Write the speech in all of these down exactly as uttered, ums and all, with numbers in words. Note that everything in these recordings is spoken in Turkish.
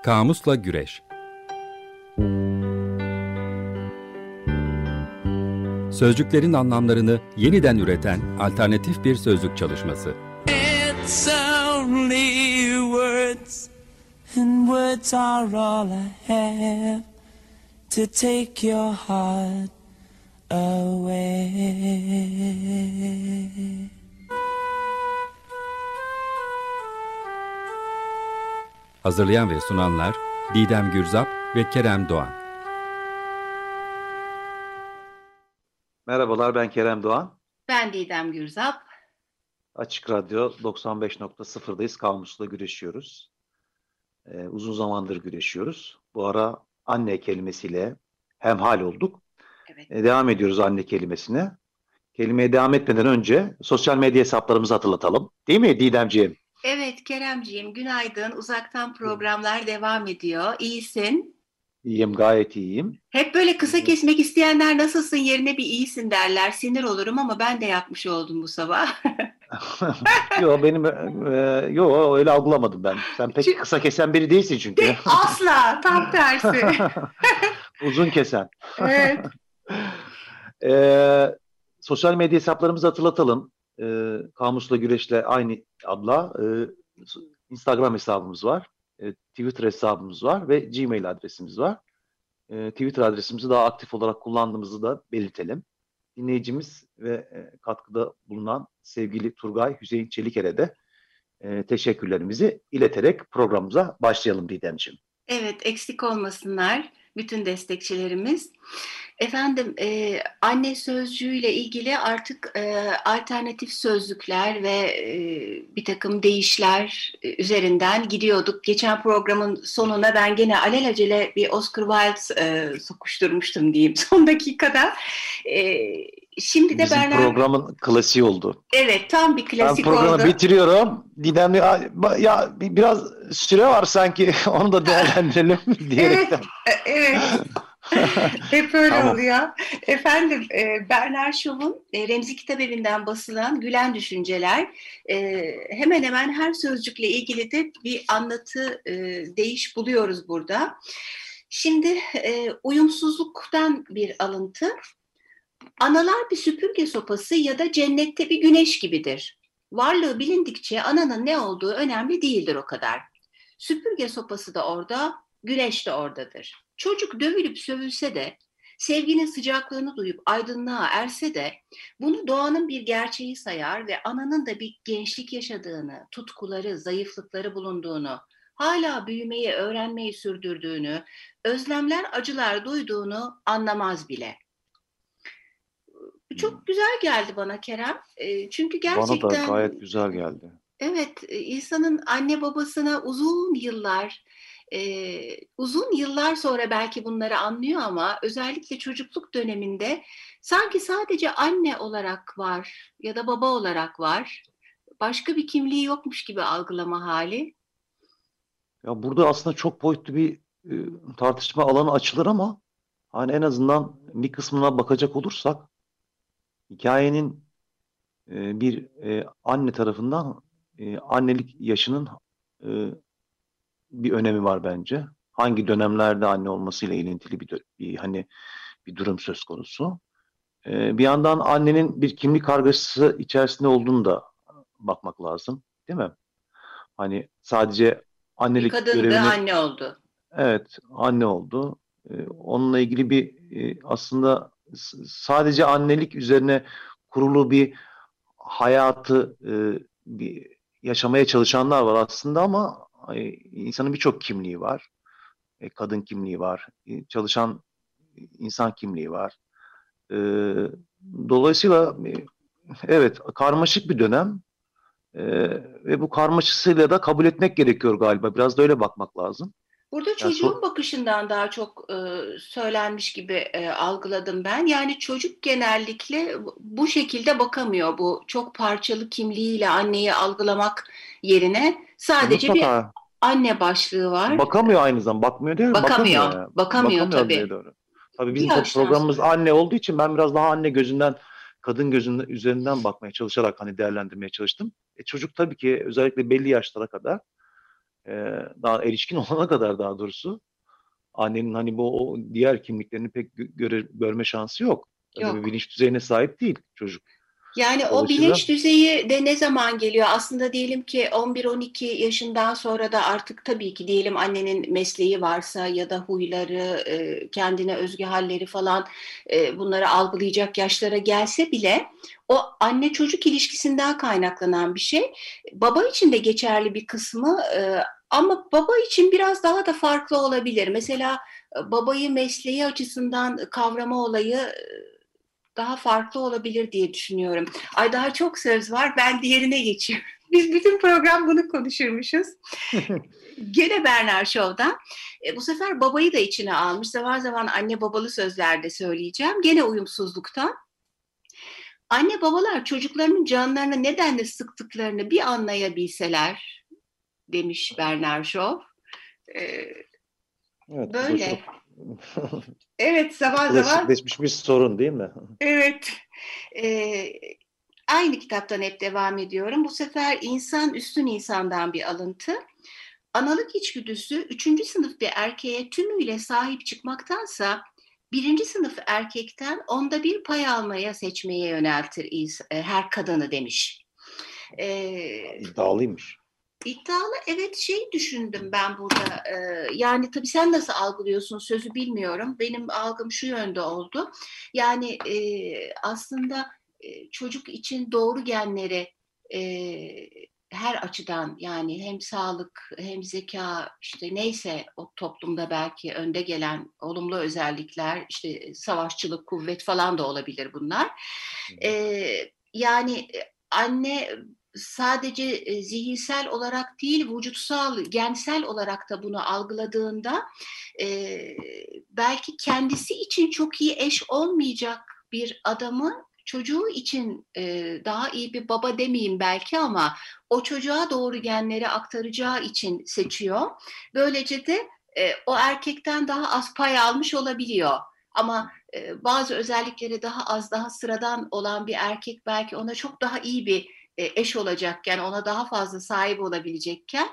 Kamusla Güreş. Sözcüklerin anlamlarını yeniden üreten alternatif bir sözlük çalışması. It's only words, and words are all I have to take your heart away. Hazırlayan ve sunanlar Didem Gürzap ve Kerem Doğan. Merhabalar, ben Kerem Doğan. Ben Didem Gürzap. Açık Radyo doksan beş nokta sıfırdayız. Kamusla güreşiyoruz. Ee, uzun zamandır güreşiyoruz. Bu ara anne kelimesiyle hemhal olduk. Evet. Ee, devam ediyoruz anne kelimesine. Kelimeye devam etmeden önce sosyal medya hesaplarımızı hatırlatalım. Değil mi Didemciğim? Evet Keremciğim, günaydın. Uzaktan programlar devam ediyor. İyisin. İyiyim, gayet iyiyim. Hep böyle kısa kesmek isteyenler nasılsın yerine bir iyisin derler. Sinir olurum ama ben de yapmış oldum bu sabah. Yok benim e, yok öyle algılamadım ben. Sen pek kısa kesen biri değilsin çünkü. Asla, tam tersi. Uzun kesen. Evet. Ee, sosyal medya hesaplarımızı hatırlatalım. Ee, Kamusla Güreş'le aynı adla e, Instagram hesabımız var. E, Twitter hesabımız var ve Gmail adresimiz var. E, Twitter adresimizi daha aktif olarak kullandığımızı da belirtelim. Dinleyicimiz ve e, katkıda bulunan sevgili Turgay Hüseyin Çeliker'e de e, teşekkürlerimizi ileterek programımıza başlayalım Didemciğim. Evet, eksik olmasınlar bütün destekçilerimiz. Efendim, e, anne sözcüğüyle ilgili artık e, alternatif sözlükler ve e, bir takım deyişler e, üzerinden gidiyorduk. Geçen programın sonuna ben gene alelacele bir Oscar Wilde e, sokuşturmuştum diyeyim son dakikada. E, şimdi de Bizim Bernard... programın klasiği oldu. Evet, tam bir klasik ben oldu. Ben programı bitiriyorum. Didem ya, ya biraz süre var sanki onu da değerlendirelim diyerekten. Evet, evet. Hep öyle Tamam. oluyor. Efendim, e, Bernard Shaw'un e, Remzi Kitabevi'nden basılan Gülen Düşünceler, e, hemen hemen her sözcükle ilgili de bir anlatı, e, deyiş buluyoruz burada. Şimdi e, uyumsuzluktan bir alıntı. Analar bir süpürge sopası ya da cennette bir güneş gibidir. Varlığı bilindikçe ananın ne olduğu önemli değildir o kadar. Süpürge sopası da orada, güneş de oradadır. Çocuk dövülüp sövülse de, sevginin sıcaklığını duyup aydınlığa erse de, bunu doğanın bir gerçeği sayar ve ananın da bir gençlik yaşadığını, tutkuları, zayıflıkları bulunduğunu, hala büyümeyi, öğrenmeyi sürdürdüğünü, özlemler, acılar duyduğunu anlamaz bile. Çok güzel geldi bana Kerem. E, çünkü gerçekten... Bana da gayet güzel geldi. Evet, insanın anne babasına uzun yıllar, e, uzun yıllar sonra belki bunları anlıyor ama özellikle çocukluk döneminde sanki sadece anne olarak var ya da baba olarak var. Başka bir kimliği yokmuş gibi algılama hali. Ya burada aslında çok boyutlu bir e, tartışma alanı açılır ama hani en azından bir kısmına bakacak olursak hikayenin e, bir e, anne tarafından e, annelik yaşının e, bir önemi var bence. Hangi dönemlerde anne olmasıyla ilintili bir, dö- bir hani bir durum söz konusu. E, bir yandan annenin bir kimlik kargaşası içerisinde olduğunu da bakmak lazım, değil mi? Hani sadece Bir annelik kadındı, görevini anne oldu. evet anne oldu. E, onunla ilgili bir e, aslında s- sadece annelik üzerine kurulu bir hayatı e, bir yaşamaya çalışanlar var aslında ama e, insanın birçok kimliği var. E, kadın kimliği var, e, çalışan insan kimliği var. E, dolayısıyla e, evet karmaşık bir dönem e, ve bu karmaşasıyla da kabul etmek gerekiyor galiba. Biraz da öyle bakmak lazım. Burada Yani çocuğun so- bakışından daha çok e, söylenmiş gibi e, algıladım ben. Yani çocuk genellikle bu şekilde bakamıyor. Bu çok parçalı kimliğiyle anneyi algılamak yerine e, sadece bir mutlaka anne başlığı var. bakamıyor aynı zamanda. Bakmıyor değil mi? Bakamıyor Bakamıyor, ya. bakamıyor Bakamıyor diye tabii. doğru. Tabii Bir bizim tabii yaştan programımız sonra. anne olduğu için ben biraz daha anne gözünden, kadın gözünden üzerinden bakmaya çalışarak hani değerlendirmeye çalıştım. E, çocuk tabii ki özellikle belli yaşlara kadar e, daha erişkin olana kadar daha doğrusu annenin hani bu o diğer kimliklerini pek gö- göre, görme şansı yok. Öyle bir Yok. bilinç düzeyine sahip değil çocuk. Yani o Dolayısıyla bilinç düzeyi de ne zaman geliyor? Aslında diyelim ki on bir on iki yaşından sonra da artık tabii ki diyelim annenin mesleği varsa ya da huyları, e, kendine özgü halleri falan e, bunları algılayacak yaşlara gelse bile o anne çocuk ilişkisinden kaynaklanan bir şey. Baba için de geçerli bir kısmı e, ama baba için biraz daha da farklı olabilir. Mesela e, babayı mesleği açısından kavrama olayı daha farklı olabilir diye düşünüyorum. Ay daha çok söz var. Ben diğerine geçeyim. Biz bütün program bunu konuşurmuşuz. Gene Bernard Shaw'dan. E, bu sefer babayı da içine almış. Zaman zaman anne babalı sözler de söyleyeceğim. Gene uyumsuzluktan. Anne babalar çocuklarının canlarını nedenle sıktıklarını bir anlayabilseler demiş Bernard Shaw. E, evet, bu da böyle. çok Evet, zaman zaman. klasikleşmiş bir sorun değil mi? Evet. E, Aynı kitaptan hep devam ediyorum. Bu sefer insan üstün insandan bir alıntı. Analık içgüdüsü üçüncü sınıf bir erkeğe tümüyle sahip çıkmaktansa birinci sınıf erkekten onda bir pay almaya seçmeye yöneltir her kadını demiş. Ee, İddialıymış. iddialı evet şey düşündüm ben burada. Ee, yani tabii sen nasıl algılıyorsun sözü bilmiyorum. Benim algım şu yönde oldu. Yani e, aslında e, çocuk için doğru genleri e, her açıdan yani hem sağlık hem zeka işte neyse o toplumda belki önde gelen olumlu özellikler işte savaşçılık, kuvvet falan da olabilir bunlar. Ee, yani anne sadece e, zihinsel olarak değil, vücutsal, gensel olarak da bunu algıladığında e, belki kendisi için çok iyi eş olmayacak bir adamı çocuğu için e, daha iyi bir baba demeyeyim belki ama o çocuğa doğru genleri aktaracağı için seçiyor. Böylece de e, o erkekten daha az pay almış olabiliyor. Ama e, bazı özellikleri daha az, daha sıradan olan bir erkek belki ona çok daha iyi bir eş olacakken, ona daha fazla sahip olabilecekken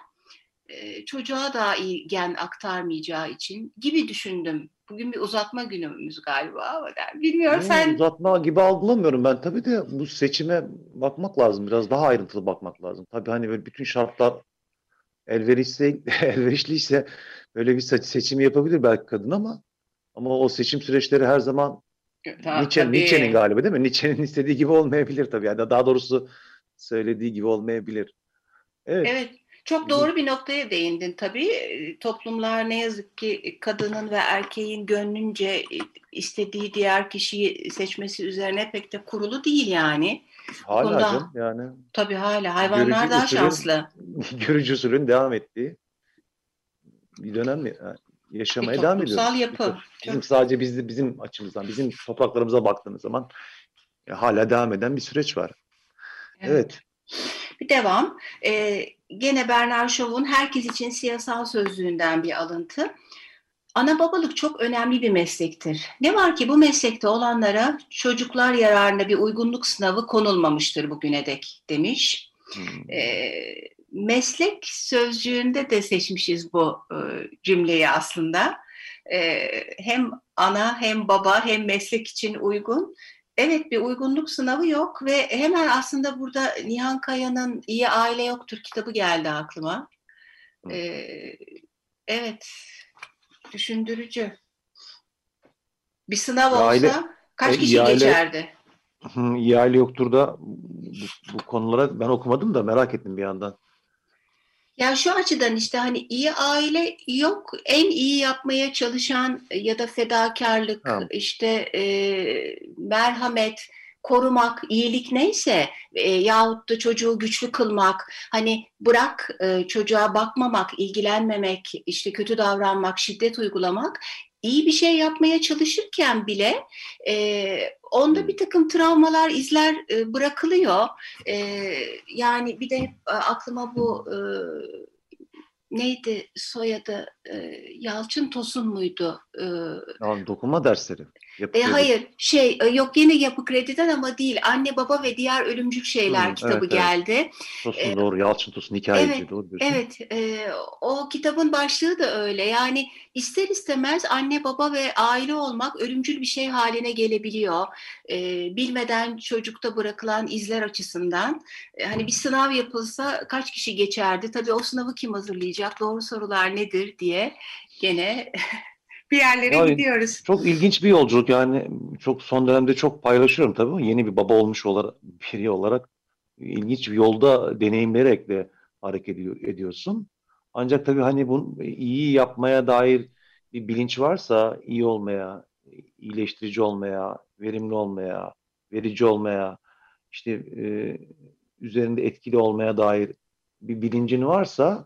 çocuğa daha iyi gen aktarmayacağı için gibi düşündüm. Bugün bir uzatma günümüz galiba ama bilmiyorum Yo, sen. uzatma gibi algılamıyorum ben. Tabii de bu seçime bakmak lazım. Biraz daha ayrıntılı bakmak lazım. Tabii hani böyle bütün şartlar elverişliyse, elverişliyse böyle bir se- seçim yapabilir belki kadın ama ama o seçim süreçleri her zaman Ta, Nietzsche, Nietzsche'nin tabii. galiba değil mi? Nietzsche'nin istediği gibi olmayabilir tabii. Yani daha doğrusu söylediği gibi olmayabilir. Evet. Evet, çok Bu doğru bir noktaya değindin tabii. Toplumlar ne yazık ki kadının ve erkeğin gönlünce istediği diğer kişiyi seçmesi üzerine pek de kurulu değil yani. Bu hala konuda canım yani tabii hala görücü hayvanlar daha usulün şanslı. görücü usulün devam ettiği bir dönem mi- Bir yaşamaya devam toplumsal ediyoruz. yapı. Birçok Çok bizim sadece biz bizim açımızdan, bizim topraklarımıza baktığımız zaman ya, hala devam eden bir süreç var. evet. Evet. Bir devam. Ee, gene Bernard Shaw'un Herkes için Siyasal Sözlüğü'nden bir alıntı. Ana babalık çok önemli bir meslektir. Ne var ki bu meslekte olanlara çocuklar yararına bir uygunluk sınavı konulmamıştır bugüne dek demiş. Hmm. Ee, meslek sözcüğünde de seçmişiz bu e, cümleyi aslında. Ee, hem ana hem baba hem meslek için uygun. Evet bir uygunluk sınavı yok ve hemen aslında burada Nihan Kaya'nın İyi Aile Yoktur kitabı geldi aklıma. Ee, evet düşündürücü. Bir sınav Ya aile olsa e, kaç iyi kişi aile geçerdi? hı, iyi aile yoktur da bu, bu konulara ben okumadım da merak ettim bir yandan. Ya şu açıdan işte hani iyi aile yok, en iyi yapmaya çalışan ya da fedakarlık, Ha. işte e, merhamet, korumak, iyilik neyse e, yahut da çocuğu güçlü kılmak, hani bırak e, çocuğa bakmamak, ilgilenmemek, işte kötü davranmak, şiddet uygulamak, iyi bir şey yapmaya çalışırken bile e, onda Hmm. bir takım travmalar, izler e, bırakılıyor. E, yani bir de hep e, aklıma bu e, neydi soyadı e, Yalçın Tosun muydu? E, Yani dokunma dersleri. Yapı E, kredi. hayır, şey e, yok yine Yapı Kredi'den ama değil. Anne Baba ve Diğer Ölümcül Şeyler Hmm, kitabı evet evet. geldi. E, Tosun doğru. Yalçın Tosun hikayeci. evet, Doğru diyorsun. evet. E, o kitabın başlığı da öyle. Yani ister istemez anne baba ve aile olmak ölümcül bir şey haline gelebiliyor. E, bilmeden çocukta bırakılan izler açısından. E, hani bir sınav yapılsa kaç kişi geçerdi? Tabii o sınavı kim hazırlayacak? Doğru sorular nedir diye gene bir yerlere Ya gidiyoruz. çok ilginç bir yolculuk yani çok son dönemde çok paylaşıyorum tabii ama yeni bir baba olmuş olarak biri olarak ilginç bir yolda deneyimleyerek de hareket ediyor, ediyorsun. Ancak tabii hani bunu iyi yapmaya dair bir bilinç varsa iyi olmaya, iyileştirici olmaya, verimli olmaya, verici olmaya, işte e, üzerinde etkili olmaya dair bir bilincin varsa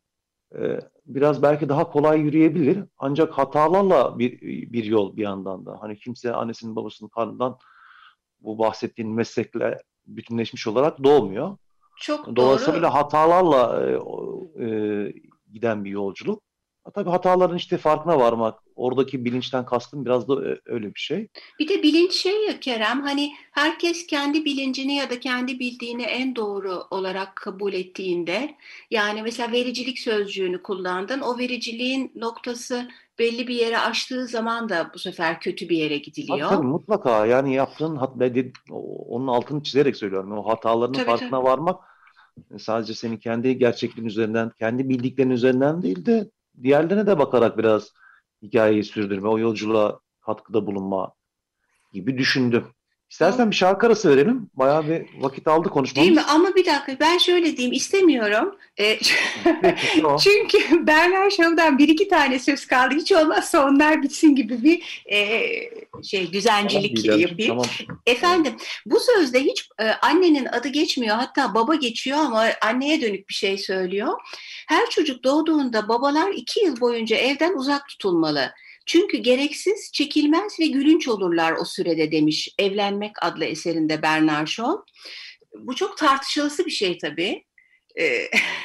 e, biraz belki daha kolay yürüyebilir. Ancak hatalarla bir bir yol bir yandan da. Hani kimse annesinin babasının karnından bu bahsettiğin meslekle bütünleşmiş olarak doğmuyor. Çok doğru. Dolayısıyla hatalarla e, o, e, giden bir yolculuk. Ha, tabii hataların işte farkına varmak, oradaki bilinçten kastım biraz da ö- öyle bir şey. Bir de bilinç şey ya Kerem, hani herkes kendi bilincini ya da kendi bildiğini en doğru olarak kabul ettiğinde, yani mesela vericilik sözcüğünü kullandın, o vericiliğin noktası belli bir yere aştığı zaman da bu sefer kötü bir yere Tabii gidiliyor. tabii mutlaka yani yaptığın hat, ben de- o- onun altını çizerek söylüyorum. O hatalarının Tabii tabii. farkına varmak sadece senin kendi gerçekliğin üzerinden, kendi bildiklerin üzerinden değil de diğerlerine de bakarak biraz hikayeyi sürdürme, o yolculuğa katkıda bulunma gibi düşündüm. İstersen Doğru. bir şarkı arası verelim. Bayağı bir vakit aldı Değil mi? konuşmamız. Ama bir dakika, ben şöyle diyeyim, istemiyorum. E, Peki tamam. çünkü Bernard Shaw'dan bir iki tane söz kaldı. Hiç olmazsa onlar bitsin gibi bir e, şey Tamam düzencilik Didemciğim yapayım. tamam. Tamam. Efendim, bu sözde hiç e, annenin adı geçmiyor. Hatta baba geçiyor ama anneye dönük bir şey söylüyor. Her çocuk doğduğunda babalar iki yıl boyunca evden uzak tutulmalı. Çünkü gereksiz, çekilmez ve gülünç olurlar o sürede demiş Evlenmek adlı eserinde Bernard Shaw. Bu çok tartışılısı bir şey tabii. Ee,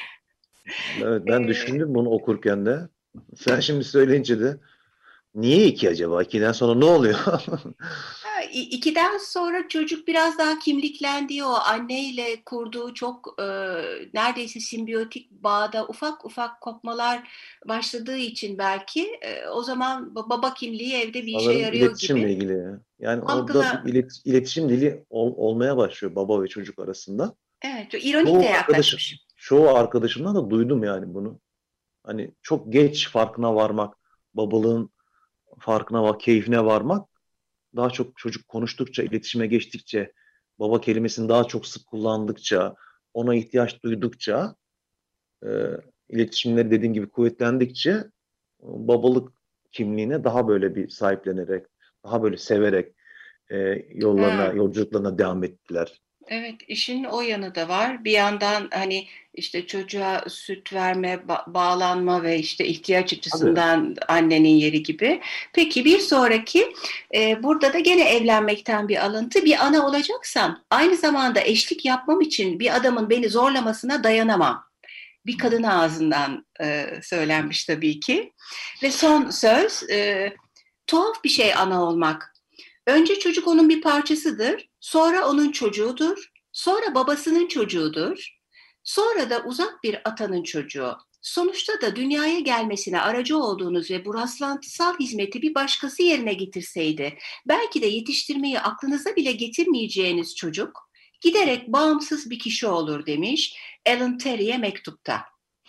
Evet ben e, düşündüm bunu okurken de. Sen şimdi söyleyince de niye iki acaba? İkiden sonra ne oluyor? ikiden sonra çocuk biraz daha kimliklendiği, o anneyle kurduğu çok e, neredeyse simbiyotik bağda ufak ufak kopmalar başladığı için belki e, o zaman baba kimliği evde bir işe Sanırım yarıyor iletişimle gibi. ilgili. Yani orada bir Algıla, ilet- iletişim dili ol- olmaya başlıyor baba ve çocuk arasında. evet, çok ironik de Çoğu arkadaşım, yaklaşmış. çoğu arkadaşımdan da duydum yani bunu. Hani çok geç farkına varmak, babalığın farkına var, keyfine varmak, daha çok çocuk konuştukça, iletişime geçtikçe, baba kelimesini daha çok sık kullandıkça, ona ihtiyaç duydukça, e, iletişimleri dediğim gibi kuvvetlendikçe, babalık kimliğine daha böyle bir sahiplenerek, daha böyle severek e, yollarına, Ha. yolculuklarına devam ettiler. Evet, işin o yanı da var. Bir yandan hani işte çocuğa süt verme, ba- bağlanma ve işte ihtiyaç Tabii. açısından annenin yeri gibi. Peki bir sonraki, e, burada da gene evlenmekten bir alıntı. Bir ana olacaksam aynı zamanda eşlik yapmam için bir adamın beni zorlamasına dayanamam. Bir kadın ağzından e, söylenmiş tabii ki. Ve son söz, e, tuhaf bir şey ana olmak. Önce çocuk onun bir parçasıdır, sonra onun çocuğudur, sonra babasının çocuğudur, sonra da uzak bir atanın çocuğu. Sonuçta da dünyaya gelmesine aracı olduğunuz ve bu rastlantısal hizmeti bir başkası yerine getirseydi, belki de yetiştirmeyi aklınıza bile getirmeyeceğiniz çocuk, giderek bağımsız bir kişi olur demiş Ellen Terry'e mektupta.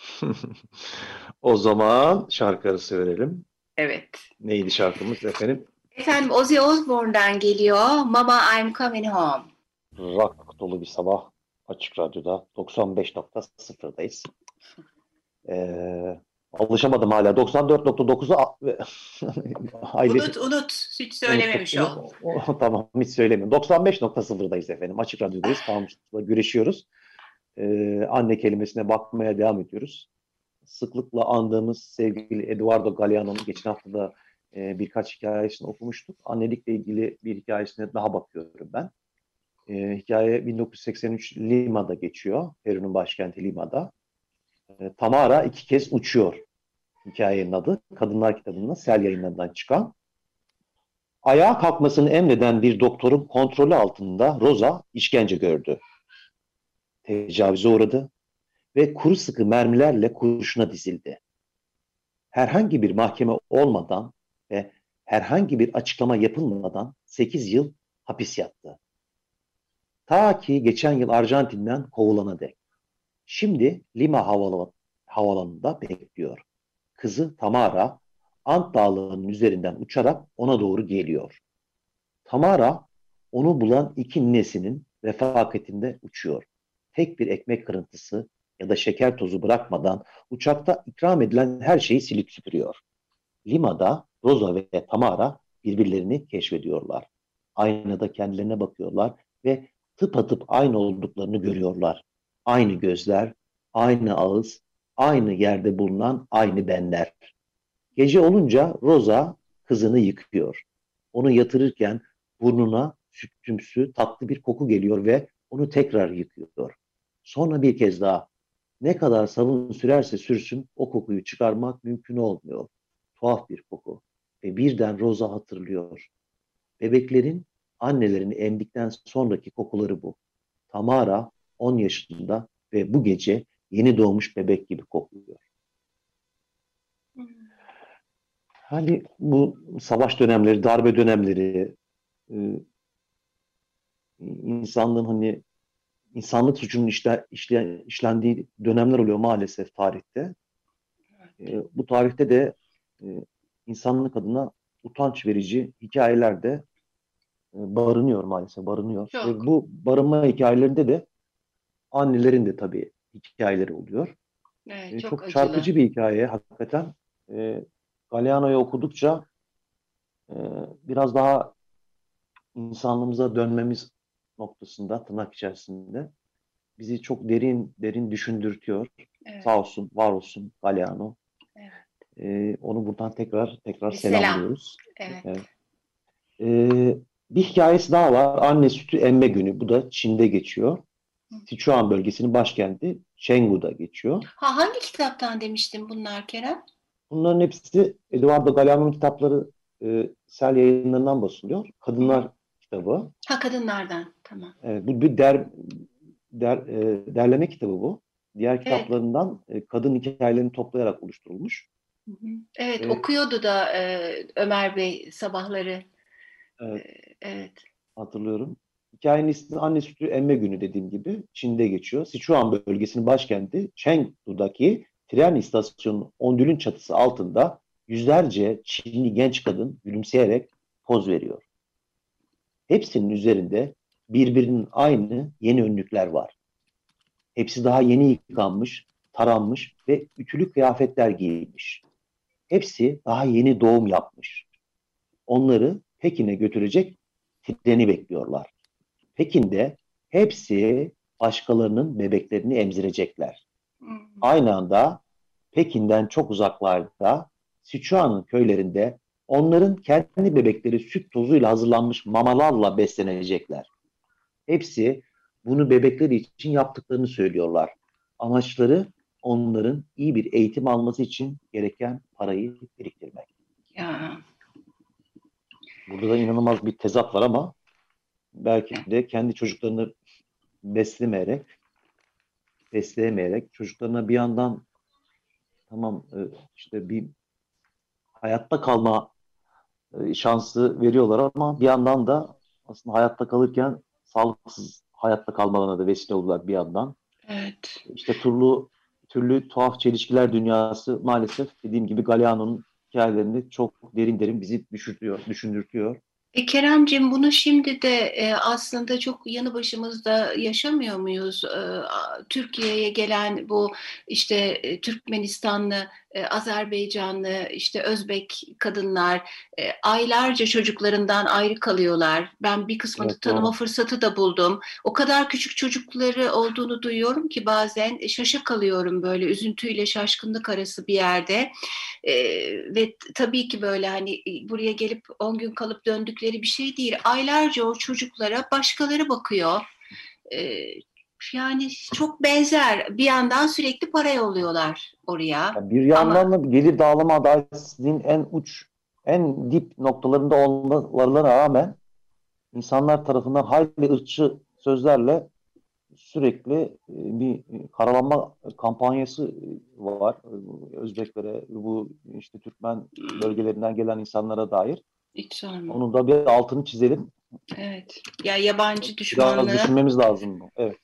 O zaman şarkı arası verelim. Evet. Neydi şarkımız efendim? Efendim Ozzy Osbourne'dan geliyor Mama I'm Coming Home. Rock dolu bir sabah Açık Radyo'da doksan beş nokta sıfırdayız. Ee, alışamadım hala. doksan dört nokta dokuzu hayli Unut unut, hiç unuttum. söylememiş ol. O, o, tamam hiç söylemiyorum. doksan beş nokta sıfırdayız efendim. Açık Radyo'dayız. Bağımsızlıkla güreşiyoruz. Ee, anne kelimesine bakmaya devam ediyoruz. Sıklıkla andığımız sevgili Eduardo Galeano'nun geçen hafta da e, birkaç hikayesini okumuştuk. Annelikle ilgili bir hikayesine daha bakıyorum ben. E, hikaye bin dokuz yüz seksen üç Lima'da geçiyor. Peru'nun başkenti Lima'da. E, Tamara iki kez uçuyor hikayenin adı. Kadınlar kitabından, Sel Yayınları'ndan çıkan. Ayağa kalkmasını emreden bir doktorun kontrolü altında Rosa işkence gördü. Tecavüze uğradı ve kuru sıkı mermilerle kurşuna dizildi. Herhangi bir mahkeme olmadan ve herhangi bir açıklama yapılmadan sekiz yıl hapis yattı. Ta ki geçen yıl Arjantin'den kovulana dek. Şimdi Lima havalan, havalanında bekliyor. Kızı Tamara, Ant Dağları'nın üzerinden uçarak ona doğru geliyor. Tamara, onu bulan iki ninesinin refakatinde uçuyor. Tek bir ekmek kırıntısı ya da şeker tozu bırakmadan uçakta ikram edilen her şeyi silip süpürüyor. Lima'da Rosa ve Tamara birbirlerini keşfediyorlar. Aynada kendilerine bakıyorlar ve tıpatıp aynı olduklarını görüyorlar. Aynı gözler, aynı ağız, aynı yerde bulunan aynı benler. Gece olunca Rosa kızını yıkıyor. Onu yatırırken burnuna sütümsü tatlı bir koku geliyor ve onu tekrar yıkıyor. Sonra bir kez daha. Ne kadar sabun sürerse sürsün o kokuyu çıkarmak mümkün olmuyor. Tuhaf bir koku. Ve birden Rosa hatırlıyor. Bebeklerin annelerini emdikten sonraki kokuları bu. Tamara on yaşında ve bu gece yeni doğmuş bebek gibi kokuyor. Hani bu savaş dönemleri, darbe dönemleri, e, insanlığın hani insanlık suçunun işle, işle, işlendiği dönemler oluyor maalesef tarihte. E, bu tarihte de e, insanlık adına utanç verici hikayeler de e, barınıyor maalesef, barınıyor. Çok. Ve bu barınma hikayelerinde de annelerin de tabii hikayeleri oluyor. Evet, E, çok çok acılı. çarpıcı bir hikaye hakikaten. E, Galeano'yu okudukça e, biraz daha insanlığımıza dönmemiz noktasında, tırnak içerisinde bizi çok derin derin düşündürtüyor. Evet. Sağ olsun, var olsun Galeano. Evet. Ee, onu buradan tekrar tekrar Bir selam. selamlıyoruz. Evet. Evet. Ee, bir hikayesi daha var. Anne sütü emme günü. Bu da Çin'de geçiyor. Sichuan bölgesinin başkenti Chengdu'da geçiyor. Ha, hangi kitaptan demiştin bunlar Kerem? Bunların hepsi Eduardo Galeano'nun kitapları e, Sel Yayınları'ndan basılıyor. Kadınlar Hı. kitabı. Ha, kadınlardan. Tamam. Evet, bu bir der, der, e, derleme kitabı bu. Diğer Evet. kitaplarından e, kadın hikayelerini toplayarak oluşturulmuş. Hı hı. Evet, Ve, okuyordu da e, Ömer Bey sabahları. evet, E, evet. hatırlıyorum. Hikayenin ismi Anne Sütü Emme Günü dediğim gibi Çin'de geçiyor. Sichuan bölgesinin başkenti Chengdu'daki tren istasyonunun ondülün çatısı altında yüzlerce Çinli genç kadın gülümseyerek poz veriyor. Hepsinin üzerinde birbirinin aynı yeni önlükler var. Hepsi daha yeni yıkanmış, taranmış ve ütülü kıyafetler giymiş. Hepsi daha yeni doğum yapmış. Onları Pekin'e götürecek treni bekliyorlar. Pekin'de hepsi başkalarının bebeklerini emzirecekler. Hı. Aynı anda Pekin'den çok uzaklarda Sichuan'ın köylerinde onların kendi bebekleri süt tozuyla hazırlanmış mamalarla beslenecekler. Hepsi bunu bebekleri için yaptıklarını söylüyorlar. Amaçları onların iyi bir eğitim alması için gereken parayı biriktirmek. Ya. Burada da inanılmaz bir tezat var ama belki de kendi çocuklarını beslemeyerek, besleyemeyerek çocuklarına bir yandan tamam işte bir hayatta kalma şansı veriyorlar ama bir yandan da aslında hayatta kalırken sağlıksız hayatta kalmalarına da vesile oldular bir yandan. Evet. İşte türlü türlü tuhaf çelişkiler dünyası maalesef dediğim gibi Galeano'nun hikayelerini çok derin derin bizi düşündürüyor, düşündürtüyor. E, Keremcim, bunu şimdi de e, aslında çok yanı başımızda yaşamıyor muyuz? E, a- Türkiye'ye gelen bu işte e, Türkmenistanlı, e, Azerbaycanlı, işte Özbek kadınlar e, aylarca çocuklarından ayrı kalıyorlar. Ben bir kısmını Evet, tanıma o fırsatı da buldum. O kadar küçük çocukları olduğunu duyuyorum ki bazen e, şaşa kalıyorum, böyle üzüntüyle şaşkınlık arası bir yerde. E, ve t- tabii ki böyle hani e, buraya gelip on gün kalıp döndükleri bir şey değil. Aylarca o çocuklara başkaları bakıyor. E, Yani çok benzer. Bir yandan sürekli para yolluyorlar oraya. Ya bir yandan Ama da gelir dağılımı adaletsizliğin en uç, en dip noktalarında olmalarına rağmen insanlar tarafından hayli ırkçı sözlerle sürekli e, bir karalanma kampanyası var. Özbeklere, bu işte Türkmen bölgelerinden gelen insanlara dair. hiç sorma. Onun da bir altını çizelim. Evet. Ya yabancı Biraz düşmanlığı. düşünmemiz lazım bu. Evet.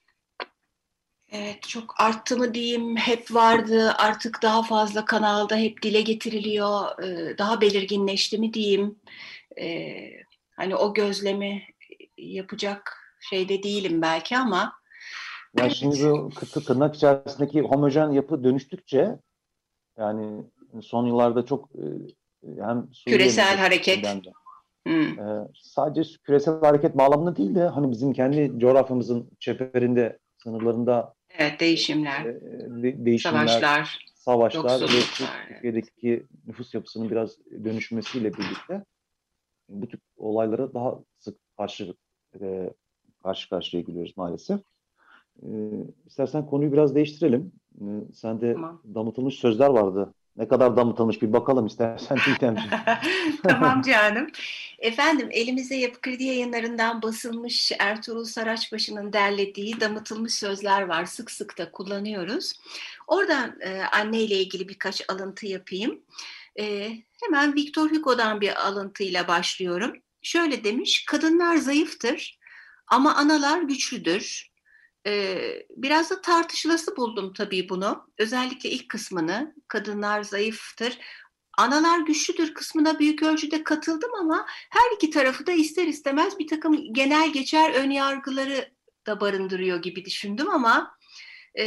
Evet, çok arttı mı diyeyim, hep vardı, artık daha fazla kanalda hep dile getiriliyor, e, daha belirginleşti mi diyeyim. E, Hani o gözlemi yapacak şeyde değilim belki ama Ya evet, şimdi bu kıtı tırnak içerisindeki homojen yapı dönüştükçe, yani son yıllarda çok e, hem küresel Suriye'de hareket. gündemde. Hmm, E, sadece küresel hareket bağlamında değil de hani bizim kendi coğrafyamızın çeperinde, sınırlarında evet, e, değişimler, de- değişimler, savaşlar, savaşlar ve yoksulluklar. Evet. Türkiye'deki nüfus yapısının biraz dönüşmesiyle birlikte bu tip olaylara daha sık karşı e, karşı karşıya geliyoruz maalesef. E, istersen konuyu biraz değiştirelim. E, sende Tamam. damıtılmış sözler vardı. Ne kadar damıtılmış bir bakalım istersen Çiğdemciğim. Tamam canım. Efendim, elimizde Yapı Kredi Yayınları'ndan basılmış Ertuğrul Saraçbaşı'nın derlediği damıtılmış sözler var. Sık sık da kullanıyoruz. Oradan e, anne ile ilgili birkaç alıntı yapayım. E, Hemen Victor Hugo'dan bir alıntıyla başlıyorum. Şöyle demiş: kadınlar zayıftır ama analar güçlüdür. E, Biraz da tartışılası buldum tabii bunu. Özellikle ilk kısmını, kadınlar zayıftır, analar güçlüdür kısmına büyük ölçüde katıldım ama her iki tarafı da ister istemez bir takım genel geçer ön yargıları da barındırıyor gibi düşündüm ama e,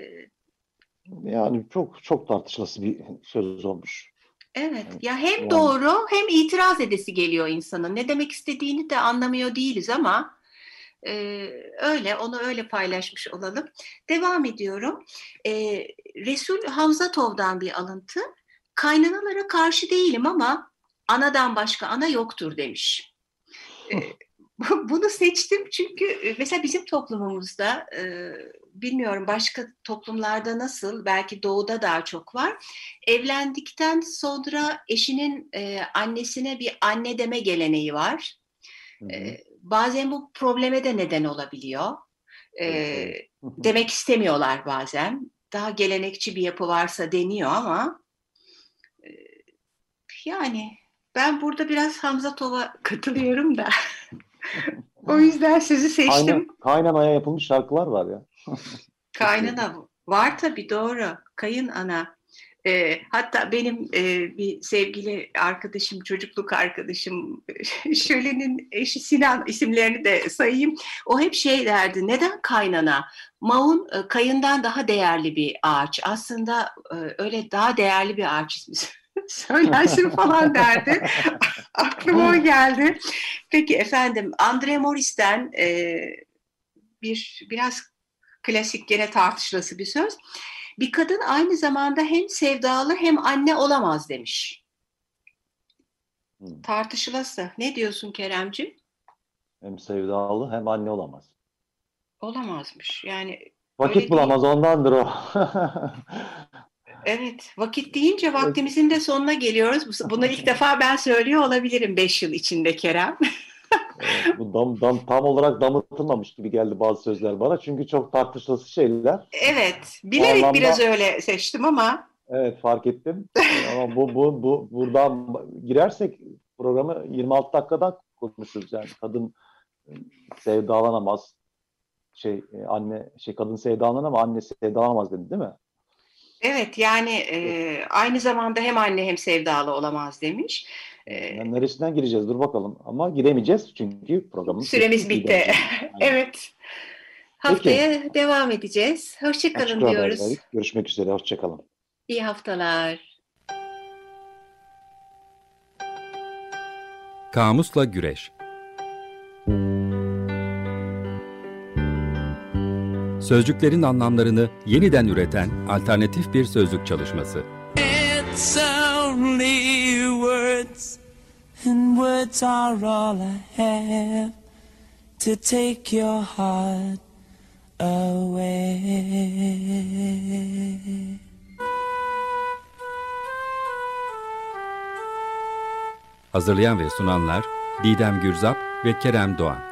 Yani çok çok tartışılası bir söz olmuş. evet ya, hem Yani doğru hem itiraz edesi geliyor insanın. Ne demek istediğini de anlamıyor değiliz ama e, öyle, onu öyle paylaşmış olalım. Devam ediyorum. E, Resul Hamzatov'dan bir alıntı. Kaynanalara karşı değilim ama anadan başka ana yoktur demiş. E, Bunu seçtim çünkü e, mesela bizim toplumumuzda, e, bilmiyorum başka toplumlarda nasıl, belki doğuda daha çok var. Evlendikten sonra eşinin e, annesine bir anne deme geleneği var. hı E, hı, Bazen bu probleme de neden olabiliyor. evet, E, evet. Demek istemiyorlar bazen. Daha gelenekçi bir yapı varsa deniyor ama e, yani ben burada biraz Hamzatov'a katılıyorum da. O yüzden sizi Kayna, seçtim. kaynanaya yapılmış şarkılar var ya. Çok sevdim. Kaynana var tabii, doğru. Kayın ana. Ee, hatta benim e, bir sevgili arkadaşım, çocukluk arkadaşım Şölen'in eşi Sinan, isimlerini de sayayım. O hep şey derdi: neden kaynana? Maun e, kayından daha değerli bir ağaç. Aslında e, öyle daha değerli bir ağaç ismi söylensin falan derdi. Aklıma o geldi. Peki efendim, Andre Maurice'den e, bir biraz klasik, gene tartışılası bir söz. Bir kadın aynı zamanda hem sevdalı hem anne olamaz demiş. Hmm. Tartışılası. Ne diyorsun Keremcim? Hem sevdalı hem anne olamaz. Olamazmış. Yani Vakit öyle değil. bulamaz, ondandır o. Evet, vakit deyince vaktimizin de sonuna geliyoruz. Bunu ilk defa ben söylüyor olabilirim beş yıl içinde Kerem. Evet, bu dam, dam, tam olarak damıtılmamış gibi geldi bazı sözler bana. Çünkü çok tartışılası şeyler. Evet, O bilerek biraz anlamda öyle seçtim ama evet, fark ettim. Ee, ama bu, bu, bu buradan girersek programı yirmi altı dakikadan konuşuruz. Yani kadın e, sevdalanamaz. Şey e, anne şey kadın sevdalanır ama anne sevdalanamaz dedi, değil mi? evet, yani Evet. e, aynı zamanda hem anne hem sevdalı olamaz demiş. Evet. E, Yani neresinden gireceğiz? Dur bakalım. Ama giremeyeceğiz çünkü programımız bitti Süremiz bitti. Çiğdemciğim. Aynen. Evet. Peki. Haftaya devam edeceğiz. Hoşça Açık kalın Radar diyoruz. verdik. Görüşmek üzere. Hoşçakalın. İyi haftalar. Kamusla Güreş. Sözcüklerin anlamlarını yeniden üreten alternatif bir sözlük çalışması. It's only words, and words are all I have to take your heart away. Hazırlayan ve sunanlar Didem Gürzap ve Kerem Doğan.